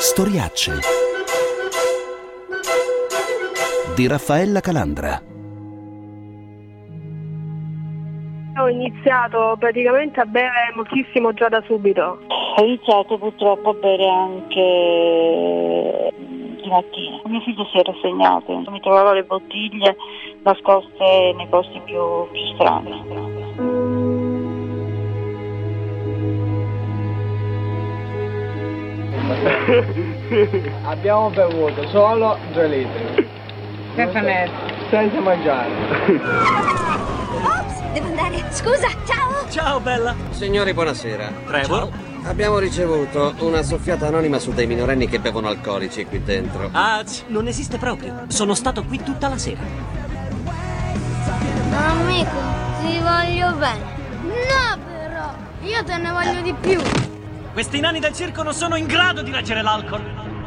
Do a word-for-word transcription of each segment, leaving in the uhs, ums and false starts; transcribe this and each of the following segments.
Storiacce di Raffaella Calandra. Ho iniziato praticamente a bere moltissimo già da subito. Ho iniziato purtroppo a bere anche di mattina. Mio figlio si era segnato, mi trovavo le bottiglie nascoste nei posti più, più strani. Abbiamo bevuto solo due litri. Senza niente. Senza mangiare. Ops, devo andare. Scusa, ciao. Ciao bella. Signori, buonasera. Trevor. Ciao. Abbiamo ricevuto una soffiata anonima su dei minorenni che bevono alcolici qui dentro. Ah, non esiste proprio. Sono stato qui tutta la sera. Amico, ti voglio bene. No però, io te ne voglio di più. Questi nani del circo non sono in grado di reggere l'alcol.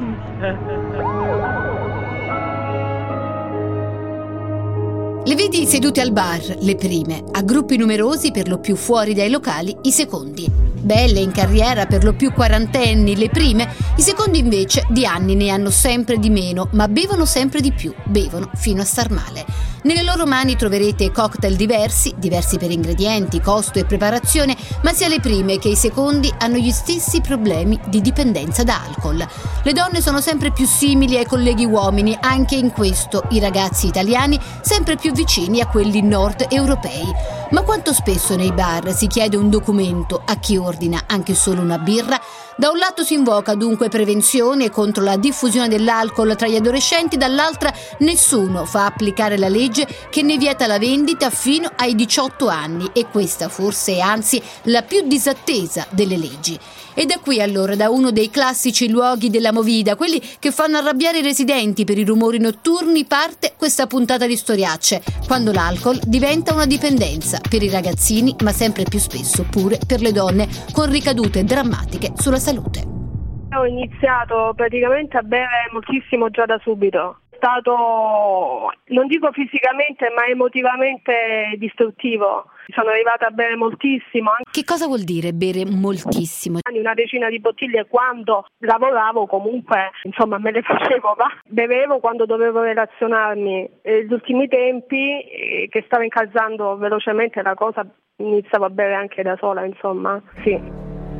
Le vedi sedute al bar, le prime, a gruppi numerosi per lo più fuori dai locali, i secondi. Belle in carriera per lo più quarantenni, le prime, i secondi invece di anni ne hanno sempre di meno, ma bevono sempre di più, bevono fino a star male. Nelle loro mani troverete cocktail diversi, diversi per ingredienti, costo e preparazione, ma sia le prime che i secondi hanno gli stessi problemi di dipendenza da alcol. Le donne sono sempre più simili ai colleghi uomini, anche in questo i ragazzi italiani sempre più vicini a quelli nord europei. Ma quanto spesso nei bar si chiede un documento a chi ordina anche solo una birra? Da un lato si invoca dunque prevenzione contro la diffusione dell'alcol tra gli adolescenti, dall'altra nessuno fa applicare la legge che ne vieta la vendita fino ai diciotto anni, e questa forse è anzi la più disattesa delle leggi. E da qui allora, da uno dei classici luoghi della movida, quelli che fanno arrabbiare i residenti per i rumori notturni, parte questa puntata di Storiacce, quando l'alcol diventa una dipendenza per i ragazzini, ma sempre più spesso pure per le donne, con ricadute drammatiche sulla salute. Ho iniziato praticamente a bere moltissimo già da subito. È stato, non dico fisicamente, ma emotivamente distruttivo. Sono arrivata a bere moltissimo. Che cosa vuol dire bere moltissimo? Una decina di bottiglie quando lavoravo, comunque insomma me le facevo, ma bevevo quando dovevo relazionarmi. Negli ultimi tempi, eh, che stavo incalzando velocemente la cosa, iniziavo a bere anche da sola, insomma, sì.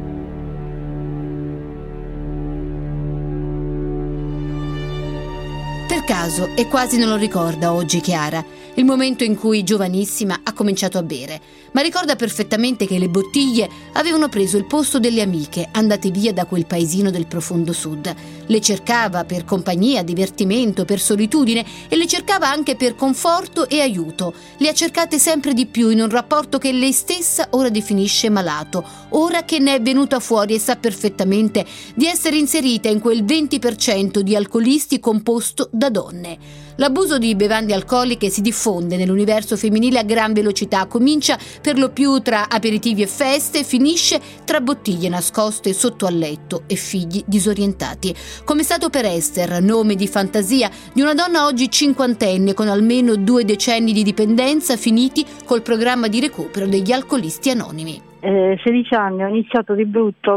Per caso, e quasi non lo ricorda oggi Chiara, il momento in cui giovanissima ha cominciato a bere, ma ricorda perfettamente che le bottiglie avevano preso il posto delle amiche andate via da quel paesino del profondo sud. Le cercava per compagnia, divertimento, per solitudine, e le cercava anche per conforto e aiuto. Le ha cercate sempre di più in un rapporto che lei stessa ora definisce malato, ora che ne è venuta fuori e sa perfettamente di essere inserita in quel venti per cento di alcolisti composto da donne. L'abuso di bevande alcoliche si diffonde nell'universo femminile a gran velocità, comincia per lo più tra aperitivi e feste, finisce tra bottiglie nascoste sotto al letto e figli disorientati. Come è stato per Esther, nome di fantasia di una donna oggi cinquantenne con almeno due decenni di dipendenza finiti col programma di recupero degli alcolisti anonimi. Eh, sedici anni, ho iniziato di brutto,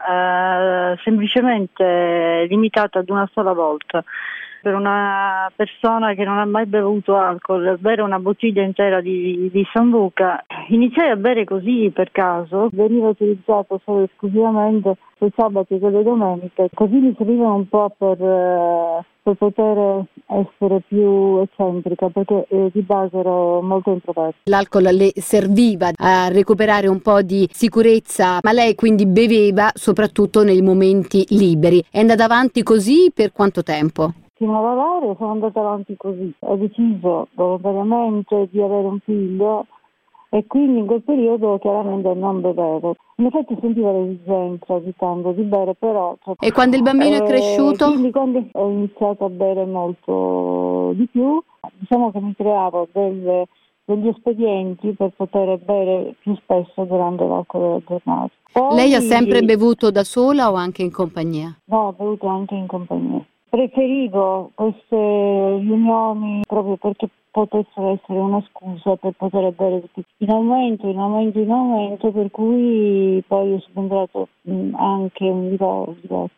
ma eh, semplicemente limitato ad una sola volta. Per una persona che non ha mai bevuto alcol, bere una bottiglia intera di, di Sambuca, iniziai a bere così per caso, veniva utilizzato solo e esclusivamente sui sabati e le domeniche, così mi serviva un po' per, eh, per poter essere più eccentrica, perché eh, di base ero molto introversa. L'alcol le serviva a recuperare un po' di sicurezza, ma lei quindi beveva soprattutto nei momenti liberi. È andata avanti così per quanto tempo? Fino alla laurea sono andata avanti così. Ho deciso volontariamente di avere un figlio e quindi in quel periodo chiaramente non bevevo. In effetti sentivo l'esigenza di tanto di bere, però... E quando il bambino eh, è cresciuto? Quindi quando ho iniziato a bere molto di più, diciamo che mi creavo delle, degli espedienti per poter bere più spesso durante l'arco della giornata. Poi, lei ha sempre bevuto da sola o anche in compagnia? No, ho bevuto anche in compagnia. Preferivo queste riunioni proprio perché potessero essere una scusa per poter bere in aumento, in aumento, in aumento, per cui poi è subentrato anche un divorzio.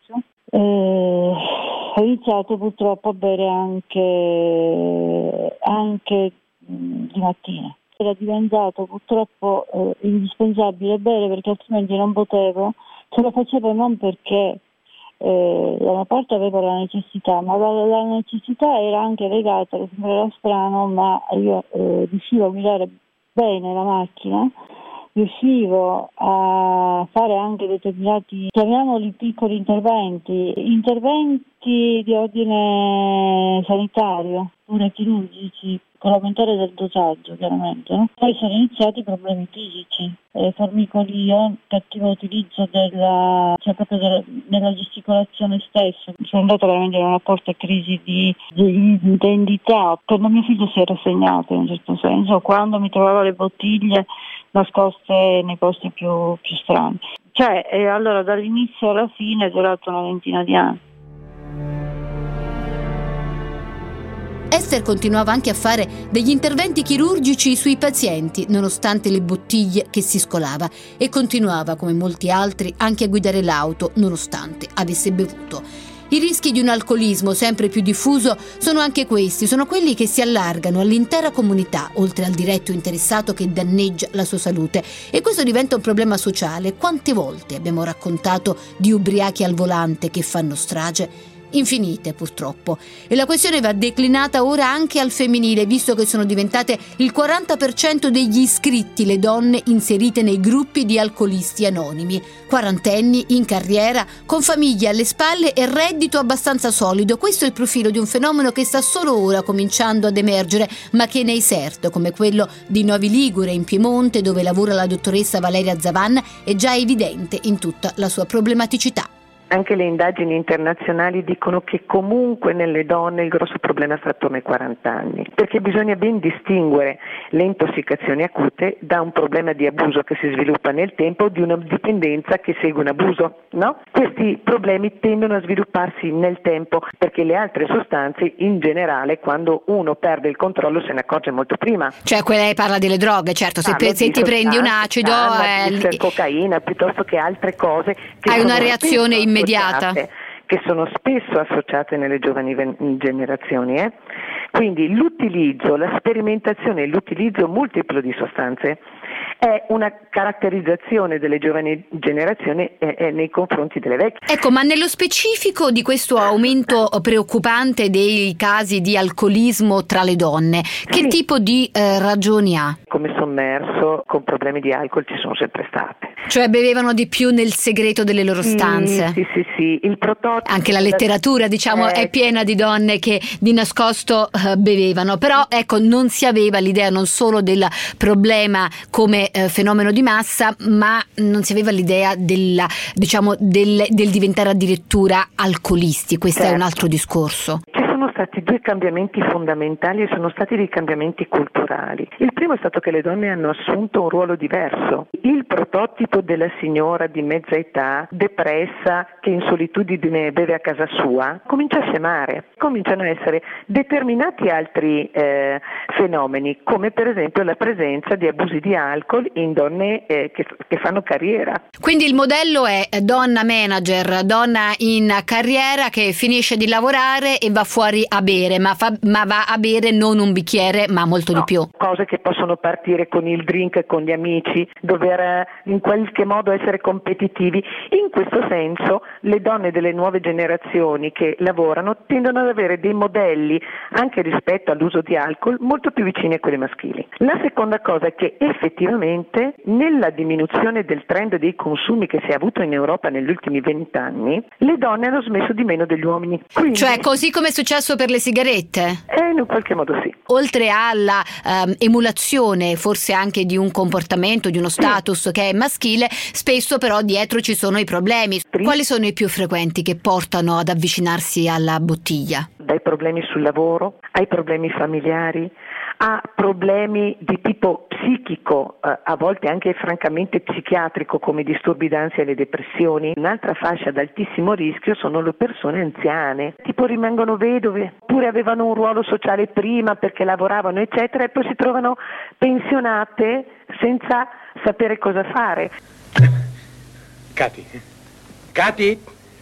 Eh, ho iniziato purtroppo a bere anche, anche mh, di mattina. Era diventato purtroppo eh, indispensabile bere perché altrimenti non potevo. Se lo facevo non perché eh, da una parte avevo la necessità, ma la, la necessità era anche legata, che sembrerà strano, ma io eh, riuscivo a guidare bene la macchina, riuscivo a fare anche determinati, chiamiamoli piccoli interventi, interventi di ordine sanitario, pure chirurgici, con l'aumentare del dosaggio chiaramente. No? Poi sono iniziati i problemi fisici, eh, formicolio, cattivo utilizzo della, cioè proprio della, della gesticolazione stessa. Sono andata veramente in una forte crisi di, di identità. Quando mio figlio si è rassegnato in un certo senso, quando mi trovavo le bottiglie nascoste nei posti più, più strani. Cioè, e allora dall'inizio alla fine è durato una ventina di anni. Esther continuava anche a fare degli interventi chirurgici sui pazienti, nonostante le bottiglie che si scolava, e continuava, come molti altri, anche a guidare l'auto, nonostante avesse bevuto. I rischi di un alcolismo sempre più diffuso sono anche questi, sono quelli che si allargano all'intera comunità, oltre al diretto interessato che danneggia la sua salute. E questo diventa un problema sociale. Quante volte abbiamo raccontato di ubriachi al volante che fanno strage? Infinite, purtroppo. E la questione va declinata ora anche al femminile, visto che sono diventate il quaranta per cento degli iscritti le donne inserite nei gruppi di alcolisti anonimi. Quarantenni, in carriera, con famiglie alle spalle e reddito abbastanza solido. Questo è il profilo di un fenomeno che sta solo ora cominciando ad emergere, ma che nei S E R T, come quello di Novi Ligure in Piemonte, dove lavora la dottoressa Valeria Zavan, è già evidente in tutta la sua problematicità. Anche le indagini internazionali dicono che comunque nelle donne il grosso problema sta attorno ai quaranta anni, perché bisogna ben distinguere le intossicazioni acute da un problema di abuso che si sviluppa nel tempo o di una dipendenza che segue un abuso, no? Questi problemi tendono a svilupparsi nel tempo perché le altre sostanze in generale, quando uno perde il controllo, se ne accorge molto prima. Cioè quella parla delle droghe, certo, se, Parlo se ti prendi un acido cannabis, eh, cocaina piuttosto che altre cose che hai sono una reazione immediata, che sono spesso associate nelle giovani generazioni. Eh? Quindi l'utilizzo, la sperimentazione e l'utilizzo multiplo di sostanze è una caratterizzazione delle giovani generazioni eh, eh, nei confronti delle vecchie. Ecco, ma nello specifico di questo aumento preoccupante dei casi di alcolismo tra le donne, che sì. tipo di eh, ragioni ha? Come sommerso, con problemi di alcol ci sono sempre state. Cioè bevevano di più nel segreto delle loro stanze. Sì, sì, sì. Il prototipo. Anche la letteratura, diciamo, eh, è piena di donne che di nascosto uh, bevevano, però ecco, non si aveva l'idea non solo del problema come uh, fenomeno di massa, ma non si aveva l'idea della, diciamo, del, del diventare addirittura alcolisti. Questo certo. È un altro discorso. Sono stati due cambiamenti fondamentali e sono stati dei cambiamenti culturali. Il primo è stato che le donne hanno assunto un ruolo diverso. Il prototipo della signora di mezza età, depressa, che in solitudine beve a casa sua, comincia a scemare. Cominciano a essere determinati altri eh, fenomeni, come per esempio la presenza di abusi di alcol in donne eh, che, che fanno carriera. Quindi il modello è donna manager, donna in carriera che finisce di lavorare e va fuori a bere, ma, fa, ma va a bere non un bicchiere, ma molto no, di più. Cose che possono partire con il drink, con gli amici, dover in qualche modo essere competitivi. In questo senso le donne delle nuove generazioni che lavorano tendono ad avere dei modelli, anche rispetto all'uso di alcol, molto più vicini a quelli maschili. La seconda cosa è che effettivamente nella diminuzione del trend dei consumi che si è avuto in Europa negli ultimi vent'anni, le donne hanno smesso di meno degli uomini. Quindi, cioè così come è successo per le sigarette? Eh, in un qualche modo sì. Oltre alla um, emulazione forse anche di un comportamento, di uno status sì. che è maschile, spesso però dietro ci sono i problemi. Quali sono i più frequenti che portano ad avvicinarsi alla bottiglia? Dai problemi sul lavoro, ai problemi familiari, a problemi di tipo psichico, eh, a volte anche francamente psichiatrico, come i disturbi d'ansia e le depressioni. Un'altra fascia ad altissimo rischio sono le persone anziane, tipo rimangono vedove, oppure avevano un ruolo sociale prima perché lavoravano eccetera e poi si trovano pensionate senza sapere cosa fare. Cati, Cati,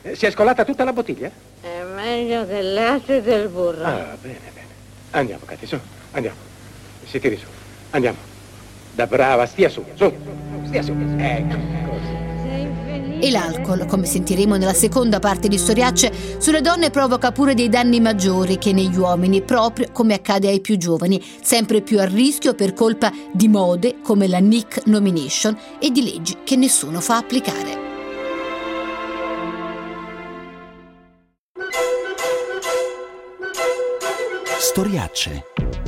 Si è scolata tutta la bottiglia? È meglio del latte e del burro. Ah, bene, bene. Andiamo, Katy, su, andiamo. Si tiri su, andiamo. Da brava, stia su, su, stia su. Ecco, così. E l'alcol, come sentiremo nella seconda parte di Storiacce, sulle donne provoca pure dei danni maggiori che negli uomini, proprio come accade ai più giovani, sempre più a rischio per colpa di mode come la N I C nomination e di leggi che nessuno fa applicare. Storiacce.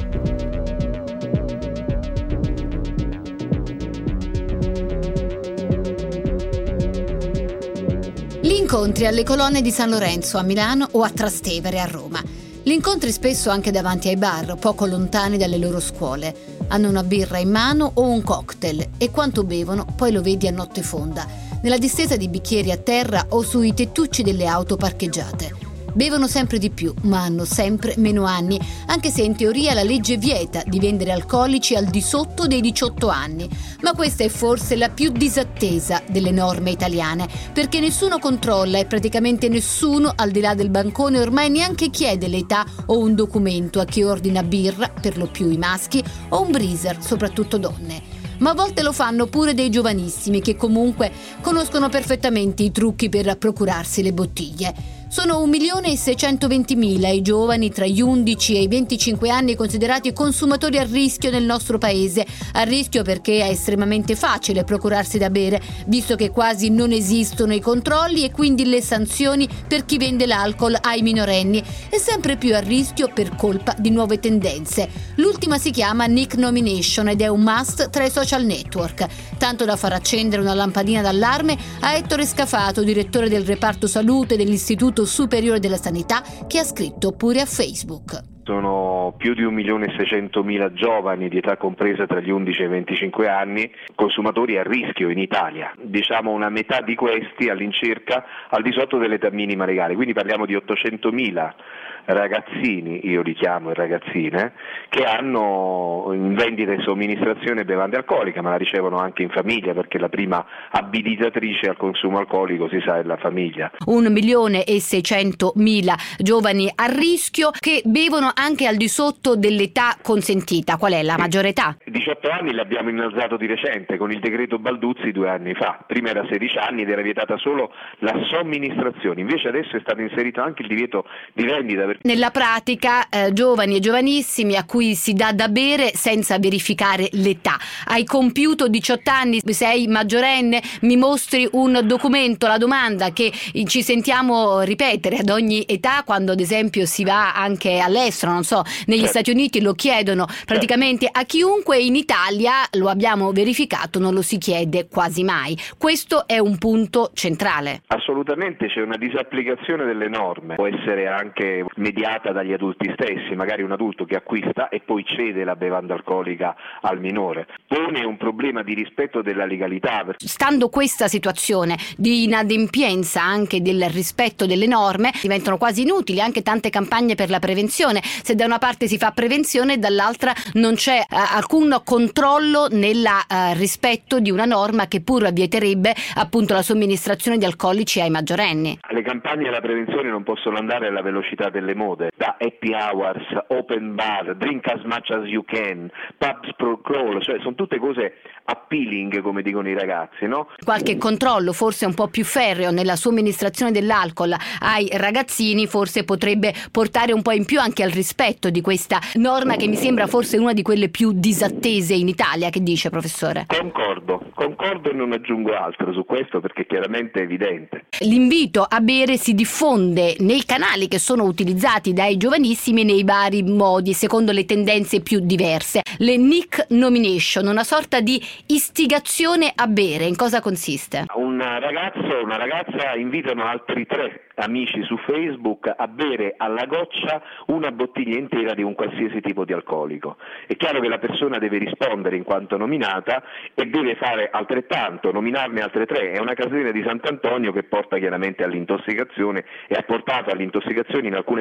Gli incontri alle colonne di San Lorenzo a Milano o a Trastevere a Roma. Gli incontri spesso anche davanti ai bar, poco lontani dalle loro scuole. Hanno una birra in mano o un cocktail e quanto bevono poi lo vedi a notte fonda, nella distesa di bicchieri a terra o sui tettucci delle auto parcheggiate. Bevono sempre di più, ma hanno sempre meno anni, anche se in teoria la legge vieta di vendere alcolici al di sotto dei diciotto anni. Ma questa è forse la più disattesa delle norme italiane, perché nessuno controlla e praticamente nessuno, al di là del bancone, ormai neanche chiede l'età o un documento a chi ordina birra, per lo più i maschi, o un breezer, soprattutto donne. Ma a volte lo fanno pure dei giovanissimi che comunque conoscono perfettamente i trucchi per procurarsi le bottiglie. Sono un milione e seicentoventimila i giovani tra gli undici e i venticinque anni considerati consumatori a rischio nel nostro paese. A rischio perché è estremamente facile procurarsi da bere, visto che quasi non esistono i controlli e quindi le sanzioni per chi vende l'alcol ai minorenni. E sempre più a rischio per colpa di nuove tendenze. L'ultima si chiama N I C nomination ed è un must tra i social network. Tanto da far accendere una lampadina d'allarme a Ettore Scafato, direttore del reparto salute dell'Istituto Superiore della Sanità, che ha scritto pure a Facebook. Sono più di un milione e seicentomila giovani di età compresa tra gli undici e i venticinque anni, consumatori a rischio in Italia. Diciamo una metà di questi all'incirca al di sotto dell'età minima legale, quindi parliamo di ottocentomila ragazzini, io li chiamo ragazzine, che hanno in vendita e somministrazione bevande alcoliche, ma la ricevono anche in famiglia, perché la prima abilitatrice al consumo alcolico, si sa, è la famiglia. Un milione e seicentomila giovani a rischio che bevono anche al di sotto dell'età consentita. Qual è la maggiore età? diciotto anni l'abbiamo innalzato di recente con il decreto Balduzzi due anni fa. Prima era sedici anni ed era vietata solo la somministrazione, invece adesso è stato inserito anche il divieto di vendita. Per... Nella pratica eh, giovani e giovanissimi a cui si dà da bere senza verificare l'età. Hai compiuto diciotto anni, sei maggiorenne, mi mostri un documento, la domanda che ci sentiamo ripetere ad ogni età quando ad esempio si va anche all'estero, non so, negli certo. Stati Uniti lo chiedono praticamente certo. a chiunque. In Italia, lo abbiamo verificato, non lo si chiede quasi mai. Questo è un punto centrale. Assolutamente, c'è una disapplicazione delle norme, può essere anche mediata dagli adulti stessi, magari un adulto che acquista e poi cede la bevanda alcolica al minore. Pone un problema di rispetto della legalità. Stando questa situazione di inadempienza anche del rispetto delle norme, diventano quasi inutili anche tante campagne per la prevenzione. Se da una parte si fa prevenzione, dall'altra non c'è uh, alcun controllo nel uh, rispetto di una norma che pur vieterebbe appunto la somministrazione di alcolici ai maggiorenni. Le campagne e la prevenzione non possono andare alla velocità delle mode, da happy hours, open bar, drink as much as you can, pubs pro crawl, cioè sono tutte cose appealing, come dicono i ragazzi, no? Qualche controllo forse un po' più ferreo nella somministrazione dell'alcol ai ragazzini forse potrebbe portare un po' in più anche al rispetto di questa norma che mi sembra forse una di quelle più disattese in Italia. Che dice, professore? Concordo, concordo e non aggiungo altro su questo perché chiaramente è evidente. L'invito a bere si diffonde nei canali che sono utilizzati dai giovanissimi nei vari modi, secondo le tendenze più diverse. Le N I C nomination, una sorta di istigazione a bere, in cosa consiste? Un ragazzo o una ragazza invitano altri tre amici su Facebook a bere alla goccia una bottiglia intera di un qualsiasi tipo di alcolico. È chiaro che la persona deve rispondere in quanto nominata e deve fare altrettanto, nominarne altre tre. È una casina di Sant'Antonio che porta chiaramente all'intossicazione e ha portato all'intossicazione in alcune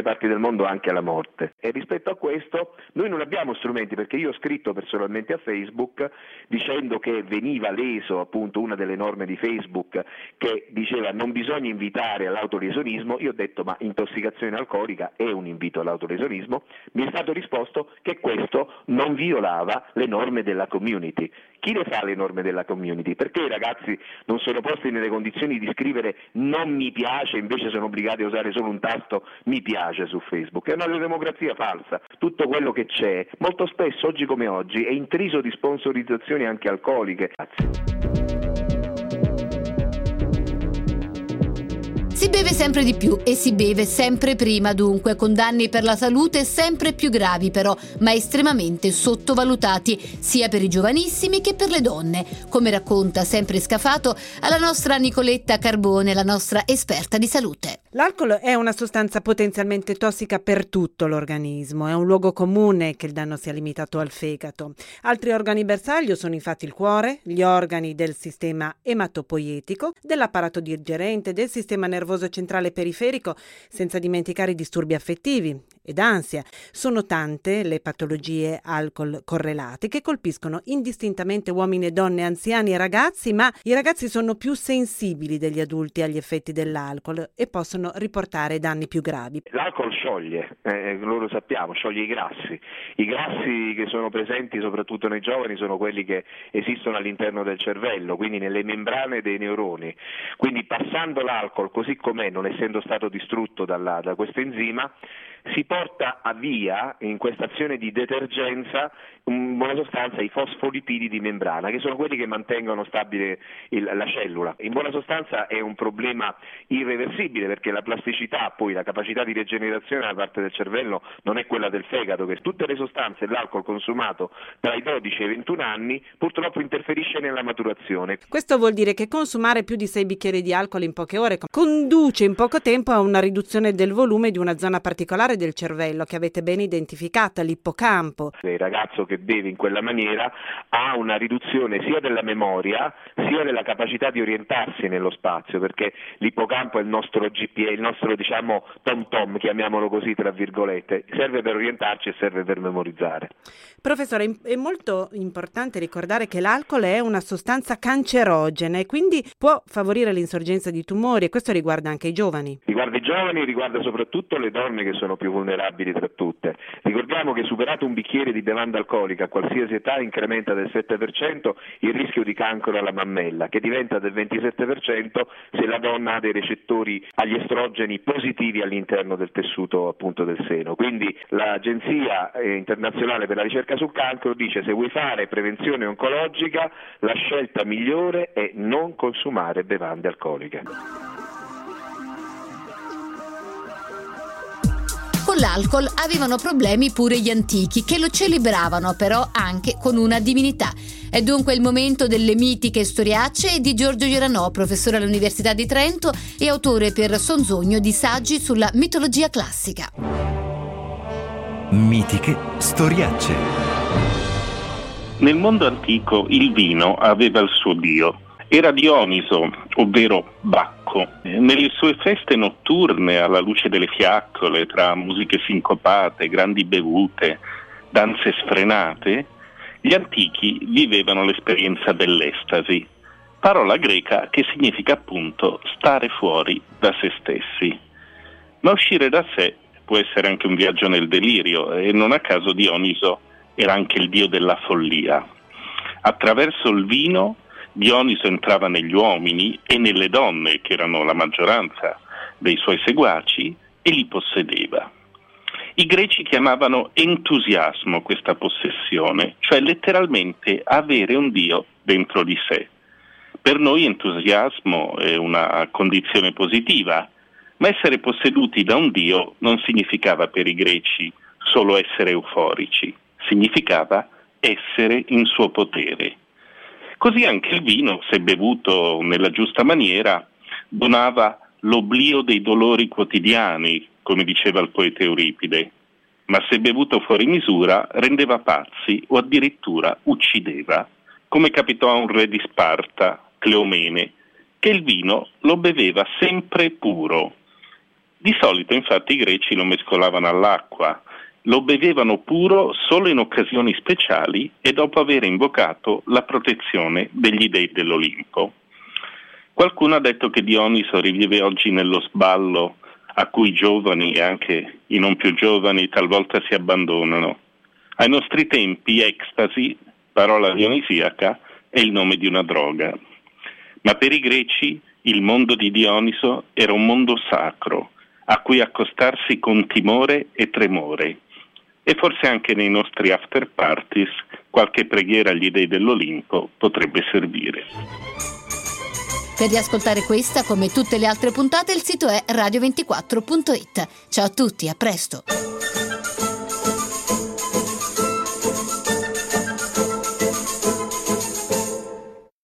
parti del mondo anche alla morte. E rispetto a questo noi non abbiamo strumenti, perché io ho scritto personalmente a Facebook dicendo che veniva leso appunto una delle norme di Facebook che diceva non bisogna invitare all'autolesionismo. Io ho detto ma intossicazione alcolica è un invito all'autolesionismo. Mi è stato risposto che questo non violava le norme della community. Chi le fa le norme della community? Perché i ragazzi non sono posti nelle condizioni di scrivere non mi piace, invece sono obbligati a usare solo un tasto mi piace su Facebook? È una democrazia falsa. Tutto quello che c'è, molto spesso, oggi come oggi, è intriso di sponsorizzazioni anche alcoliche. Si beve sempre di più e si beve sempre prima, dunque, con danni per la salute sempre più gravi però, ma estremamente sottovalutati, sia per i giovanissimi che per le donne, come racconta sempre scafato alla nostra Nicoletta Carbone, la nostra esperta di salute. L'alcol è una sostanza potenzialmente tossica per tutto l'organismo, è un luogo comune che il danno sia limitato al fegato. Altri organi bersaglio sono infatti il cuore, gli organi del sistema ematopoietico, dell'apparato digerente, del sistema nervoso centrale periferico, senza dimenticare i disturbi affettivi ed ansia. Sono tante le patologie alcol correlate che colpiscono indistintamente uomini e donne, anziani e ragazzi, ma i ragazzi sono più sensibili degli adulti agli effetti dell'alcol e possono riportare danni più gravi. L'alcol scioglie, eh, lo sappiamo, scioglie i grassi. I grassi che sono presenti soprattutto nei giovani sono quelli che esistono all'interno del cervello, quindi nelle membrane dei neuroni. Quindi passando l'alcol così com'è, non essendo stato distrutto dalla, da questo enzima, si porta a via in questa azione di detergenza in buona sostanza i fosfolipidi di membrana, che sono quelli che mantengono stabile il, la cellula. In buona sostanza è un problema irreversibile, perché la plasticità, poi la capacità di rigenerazione da parte del cervello non è quella del fegato, che tutte le sostanze e l'alcol consumato tra i dodici e i ventuno anni purtroppo interferisce nella maturazione. Questo vuol dire che consumare più di sei bicchieri di alcol in poche ore conduce in poco tempo a una riduzione del volume di una zona particolare del cervello che avete ben identificata, l'ippocampo. Il ragazzo che beve in quella maniera ha una riduzione sia della memoria sia della capacità di orientarsi nello spazio, perché l'ippocampo è il nostro G P S, il nostro diciamo tom tom, chiamiamolo così tra virgolette, serve per orientarci e serve per memorizzare. Professore, è molto importante ricordare che l'alcol è una sostanza cancerogena e quindi può favorire l'insorgenza di tumori, e questo riguarda anche i giovani. Riguarda i giovani, riguarda soprattutto le donne, che sono più vulnerabili tra tutte. Ricordiamo che superato un bicchiere di bevanda alcolica a qualsiasi età incrementa del sette per cento il rischio di cancro alla mammella, che diventa del ventisette per cento se la donna ha dei recettori agli estrogeni positivi all'interno del tessuto appunto del seno. Quindi l'Agenzia internazionale per la ricerca sul cancro dice: se vuoi fare prevenzione oncologica la scelta migliore è non consumare bevande alcoliche. Con l'alcol avevano problemi pure gli antichi, che lo celebravano però anche con una divinità. È dunque il momento delle mitiche storiacce di Giorgio Gioranò, professore all'Università di Trento e autore per Sonzogno di saggi sulla mitologia classica. Mitiche storiacce. Nel mondo antico il vino aveva il suo dio. Era Dioniso, ovvero Bacco. Nelle sue feste notturne, alla luce delle fiaccole, tra musiche sincopate, grandi bevute, danze sfrenate, gli antichi vivevano l'esperienza dell'estasi, parola greca che significa appunto stare fuori da se stessi. Ma uscire da sé può essere anche un viaggio nel delirio, e non a caso Dioniso era anche il dio della follia. Attraverso il vino Dioniso entrava negli uomini e nelle donne, che erano la maggioranza dei suoi seguaci, e li possedeva. I greci chiamavano entusiasmo questa possessione, cioè letteralmente avere un dio dentro di sé. Per noi entusiasmo è una condizione positiva, ma essere posseduti da un dio non significava per i greci solo essere euforici, significava essere in suo potere. Così anche il vino, se bevuto nella giusta maniera, donava l'oblio dei dolori quotidiani, come diceva il poeta Euripide, ma se bevuto fuori misura rendeva pazzi o addirittura uccideva, come capitò a un re di Sparta, Cleomene, che il vino lo beveva sempre puro. Di solito infatti i greci lo mescolavano all'acqua, lo bevevano puro solo in occasioni speciali e dopo aver invocato la protezione degli dei dell'Olimpo. Qualcuno ha detto che Dioniso rivive oggi nello sballo a cui i giovani e anche i non più giovani talvolta si abbandonano. Ai nostri tempi ecstasy, parola dionisiaca, è il nome di una droga. Ma per i greci il mondo di Dioniso era un mondo sacro, a cui accostarsi con timore e tremore. E forse anche nei nostri after parties qualche preghiera agli dei dell'Olimpo potrebbe servire. Per riascoltare questa, come tutte le altre puntate, il sito è radio ventiquattro punto it. Ciao a tutti, a presto!